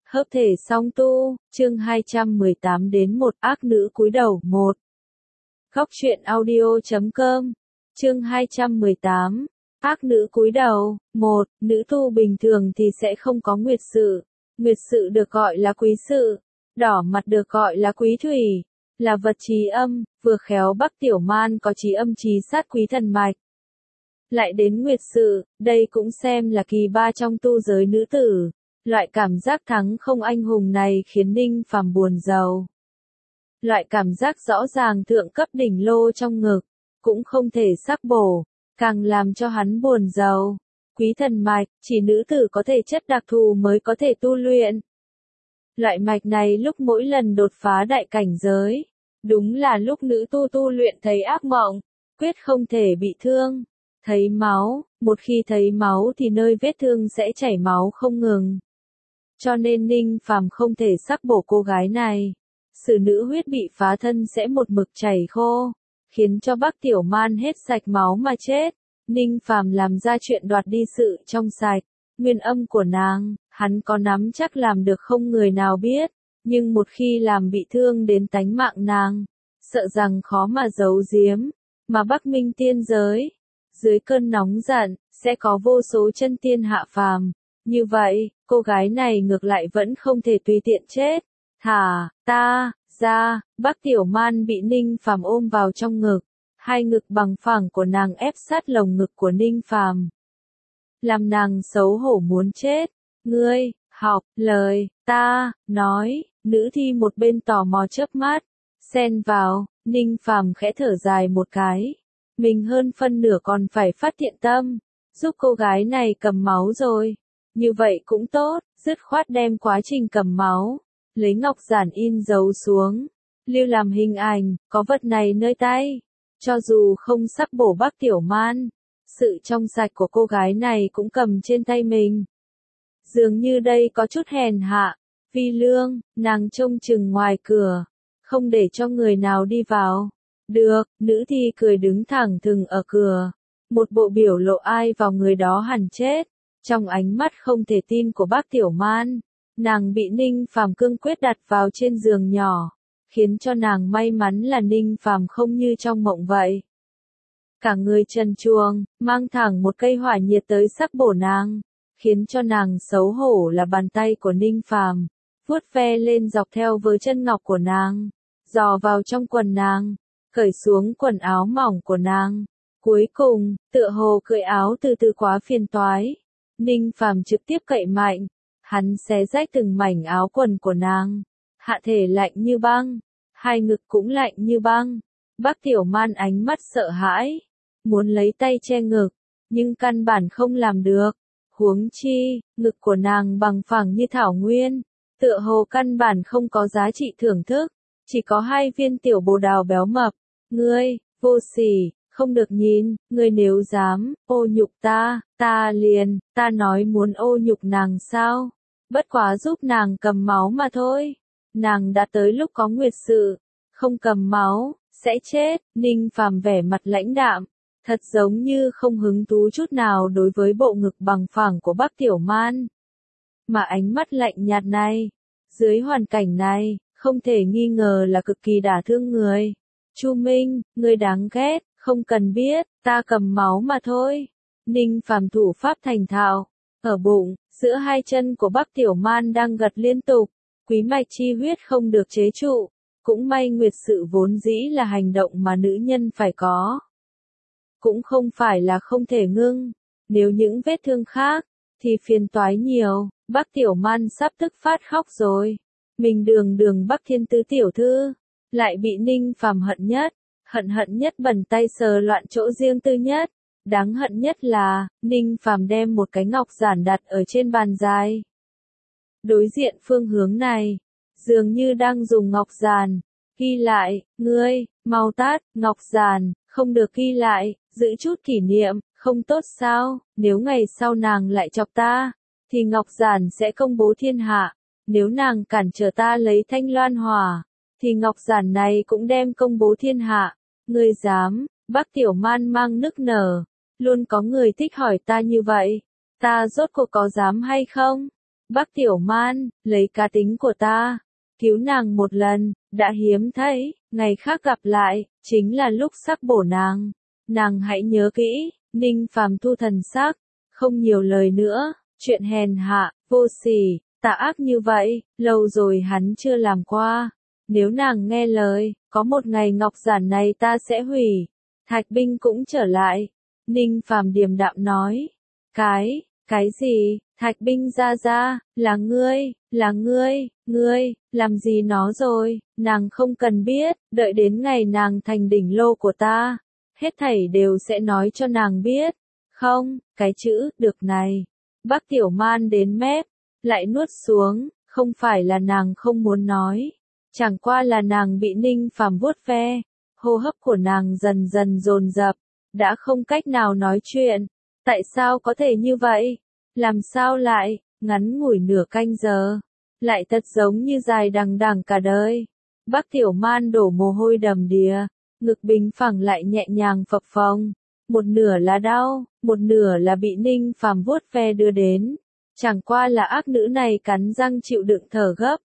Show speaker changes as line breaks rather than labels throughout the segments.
Hợp thể song tu, chương 218 đến 1 ác nữ cúi đầu 1. Góc truyện audio.com, chương 218, ác nữ cúi đầu 1. Nữ tu bình thường thì sẽ không có nguyệt sự. Nguyệt sự được gọi là quý sự, đỏ mặt được gọi là quý thủy, là vật trí âm, vừa khéo Bắc Tiểu Man có trí âm trí sát quý thần mạch. Lại đến nguyệt sự, đây cũng xem là kỳ ba trong tu giới nữ tử. Loại cảm giác thắng không anh hùng này khiến Ninh Phàm buồn rầu. Loại cảm giác rõ ràng thượng cấp đỉnh lô trong ngực, cũng không thể sắc bổ, càng làm cho hắn buồn rầu. Quý thần mạch, chỉ nữ tử có thể chất đặc thù mới có thể tu luyện. Loại mạch này lúc mỗi lần đột phá đại cảnh giới, đúng là lúc nữ tu luyện thấy ác mộng, quyết không thể bị thương. Thấy máu, một khi thấy máu thì nơi vết thương sẽ chảy máu không ngừng. Cho nên Ninh Phàm không thể sắc bổ cô gái này. Sử nữ huyết bị phá thân sẽ một mực chảy khô, khiến cho Bắc Tiểu Man hết sạch máu mà chết. Ninh Phàm làm ra chuyện đoạt đi sự trong sạch, nguyên âm của nàng, hắn có nắm chắc làm được không người nào biết, nhưng một khi làm bị thương đến tánh mạng nàng, sợ rằng khó mà giấu giếm, mà Bắc Minh tiên giới, dưới cơn nóng giận, sẽ có vô số chân tiên hạ phàm. Như vậy, cô gái này ngược lại vẫn không thể tùy tiện chết. Thả ta ra, Bắc Tiểu Man bị Ninh Phàm ôm vào trong ngực, hai ngực bằng phẳng của nàng ép sát lồng ngực của Ninh Phàm, làm nàng xấu hổ muốn chết. Ngươi, học lời ta nói, nữ thi một bên tò mò chớp mắt, xen vào. Ninh Phàm khẽ thở dài một cái, mình hơn phân nửa còn phải phát thiện tâm, giúp cô gái này cầm máu rồi. Như vậy cũng tốt, dứt khoát đem quá trình cầm máu, lấy ngọc giản in dấu xuống, lưu làm hình ảnh, có vật này nơi tay. Cho dù không sắp bổ Bắc Tiểu Man, sự trong sạch của cô gái này cũng cầm trên tay mình. Dường như đây có chút hèn hạ, Vi Lương, nàng trông chừng ngoài cửa, không để cho người nào đi vào. Được, nữ thi cười đứng thẳng thừng ở cửa, một bộ biểu lộ ai vào người đó hẳn chết. Trong ánh mắt không thể tin của Bắc Tiểu Man, nàng bị Ninh Phàm cương quyết đặt vào trên giường nhỏ, khiến cho nàng may mắn là Ninh Phàm không như trong mộng vậy. Cả người trần truồng, mang thẳng một cây hỏa nhiệt tới sắc bổ nàng, khiến cho nàng xấu hổ là bàn tay của Ninh Phàm, vuốt ve lên dọc theo với chân ngọc của nàng, dò vào trong quần nàng, cởi xuống quần áo mỏng của nàng. Cuối cùng, tựa hồ cởi áo từ từ quá phiền toái. Ninh Phàm trực tiếp cậy mạnh, hắn xé rách từng mảnh áo quần của nàng, hạ thể lạnh như băng, hai ngực cũng lạnh như băng. Bắc Tiểu Man ánh mắt sợ hãi, muốn lấy tay che ngực, nhưng căn bản không làm được. Huống chi, ngực của nàng bằng phẳng như thảo nguyên, tựa hồ căn bản không có giá trị thưởng thức, chỉ có hai viên tiểu bồ đào béo mập. Ngươi, vô sỉ! Không được nhìn, ngươi nếu dám, ô nhục ta nói muốn ô nhục nàng sao? Bất quá giúp nàng cầm máu mà thôi. Nàng đã tới lúc có nguyệt sự, không cầm máu, sẽ chết. Ninh Phàm vẻ mặt lãnh đạm, thật giống như không hứng thú chút nào đối với bộ ngực bằng phẳng của Bắc Tiểu Man. Mà ánh mắt lạnh nhạt này, dưới hoàn cảnh này, không thể nghi ngờ là cực kỳ đả thương người. Chu Minh, ngươi đáng ghét. Không cần biết, ta cầm máu mà thôi. Ninh Phàm thủ pháp thành thạo, ở bụng, giữa hai chân của Bắc Tiểu Man đang gật liên tục, quý mạch chi huyết không được chế trụ. Cũng may nguyệt sự vốn dĩ là hành động mà nữ nhân phải có. Cũng không phải là không thể ngưng, nếu những vết thương khác, thì phiền toái nhiều. Bắc Tiểu Man sắp tức phát khóc rồi. Mình đường Bắc Thiên Tứ tiểu thư, lại bị Ninh Phàm hận nhất. Hận nhất bẩn tay sờ loạn chỗ riêng tư nhất. Đáng hận nhất là, Ninh Phàm đem một cái ngọc giản đặt ở trên bàn dài. Đối diện phương hướng này, dường như đang dùng ngọc giản, ghi lại, ngươi, mau tát, ngọc giản, không được ghi lại, giữ chút kỷ niệm, không tốt sao, nếu ngày sau nàng lại chọc ta, thì ngọc giản sẽ công bố thiên hạ, nếu nàng cản trở ta lấy thanh loan hỏa, thì ngọc giản này cũng đem công bố thiên hạ. Ngươi dám? Bắc Tiểu Man mang nức nở, luôn có người thích hỏi ta như vậy, ta rốt cuộc có dám hay không? Bác Tiểu Man, lấy cá tính của ta, cứu nàng một lần, đã hiếm thấy, ngày khác gặp lại, chính là lúc sắp bổ nàng. Nàng hãy nhớ kỹ, Ninh Phàm thu thần sắc, không nhiều lời nữa, chuyện hèn hạ, vô sỉ, tà ác như vậy, lâu rồi hắn chưa làm qua. Nếu nàng nghe lời, có một ngày ngọc giản này ta sẽ hủy. Thạch binh cũng trở lại. Ninh Phàm điềm đạm nói. Cái gì? Thạch binh ra, là ngươi, làm gì nó rồi, nàng không cần biết, đợi đến ngày nàng thành đỉnh lô của ta. Hết thảy đều sẽ nói cho nàng biết. Không, cái chữ, được này. Bác Tiểu Man đến mép, lại nuốt xuống, không phải là nàng không muốn nói. Chẳng qua là nàng bị Ninh Phàm vuốt ve, hô hấp của nàng dần dần dồn dập, đã không cách nào nói chuyện. Tại sao có thể như vậy? Làm sao lại, ngắn ngủi nửa canh giờ, lại thật giống như dài đằng đằng cả đời. Bác Tiểu Man đổ mồ hôi đầm đìa, ngực bình phẳng lại nhẹ nhàng phập phồng. Một nửa là đau, một nửa là bị Ninh Phàm vuốt ve đưa đến. Chẳng qua là ác nữ này cắn răng chịu đựng thở gấp.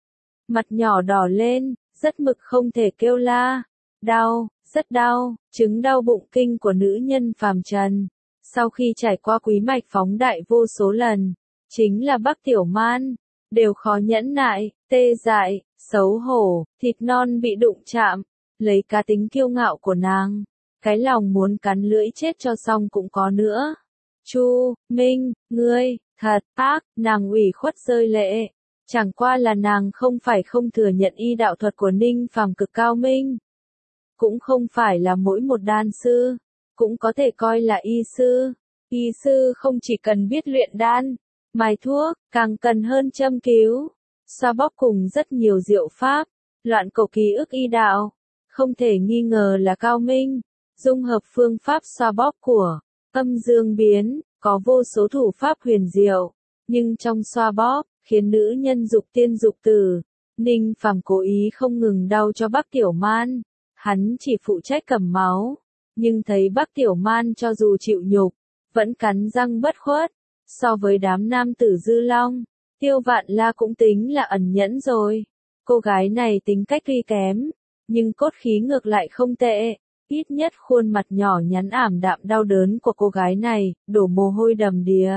Mặt nhỏ đỏ lên, rất mực không thể kêu la. Đau, rất đau, chứng đau bụng kinh của nữ nhân phàm trần. Sau khi trải qua quý mạch phóng đại vô số lần, chính là Bác Tiểu Man, đều khó nhẫn nại, tê dại, xấu hổ, thịt non bị đụng chạm, lấy cá tính kiêu ngạo của nàng. Cái lòng muốn cắn lưỡi chết cho xong cũng có nữa. Chu Minh, ngươi, thật ác, nàng ủy khuất rơi lệ. Chẳng qua là nàng không phải không thừa nhận y đạo thuật của Ninh Phàm cực cao minh. Cũng không phải là mỗi một đan sư, cũng có thể coi là y sư. Y sư không chỉ cần biết luyện đan, mài thuốc, càng cần hơn châm cứu, xoa bóp cùng rất nhiều diệu pháp, loạn cầu ký ức y đạo. Không thể nghi ngờ là cao minh, dung hợp phương pháp xoa bóp của âm dương biến, có vô số thủ pháp huyền diệu, nhưng trong xoa bóp, khiến nữ nhân dục tiên dục tử. Ninh Phàm cố ý không ngừng đau cho Bác Tiểu Man, hắn chỉ phụ trách cầm máu, nhưng thấy Bác Tiểu Man cho dù chịu nhục, vẫn cắn răng bất khuất. So với đám nam tử Dư Long, Tiêu Vạn La cũng tính là ẩn nhẫn rồi. Cô gái này tính cách tuy kém, nhưng cốt khí ngược lại không tệ. Ít nhất khuôn mặt nhỏ nhắn ảm đạm đau đớn của cô gái này, đổ mồ hôi đầm đìa.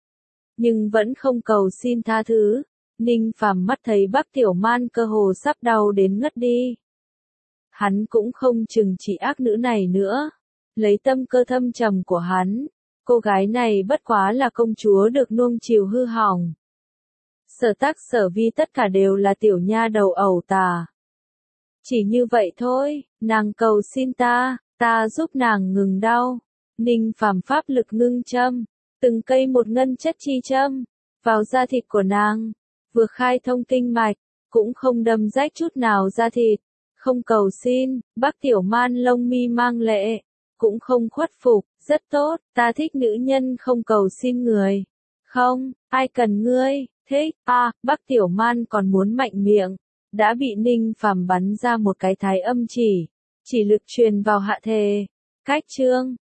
Nhưng vẫn không cầu xin tha thứ. Ninh Phàm mắt thấy Bác Tiểu Man cơ hồ sắp đau đến ngất đi. Hắn cũng không chừng trị ác nữ này nữa. Lấy tâm cơ thâm trầm của hắn, cô gái này bất quá là công chúa được nuông chiều hư hỏng. Sở tác sở vi tất cả đều là tiểu nha đầu ẩu tà. Chỉ như vậy thôi, nàng cầu xin ta giúp nàng ngừng đau. Ninh Phàm pháp lực ngưng châm, từng cây một ngân chất chi châm, vào da thịt của nàng, vừa khai thông kinh mạch, cũng không đâm rách chút nào da thịt. Không cầu xin, Bác Tiểu Man lông mi mang lệ, cũng không khuất phục, rất tốt, ta thích nữ nhân không cầu xin người. Không, ai cần ngươi, thích, Bác Tiểu Man còn muốn mạnh miệng, đã bị Ninh Phàm bắn ra một cái thái âm chỉ lực truyền vào hạ thể. Cách chương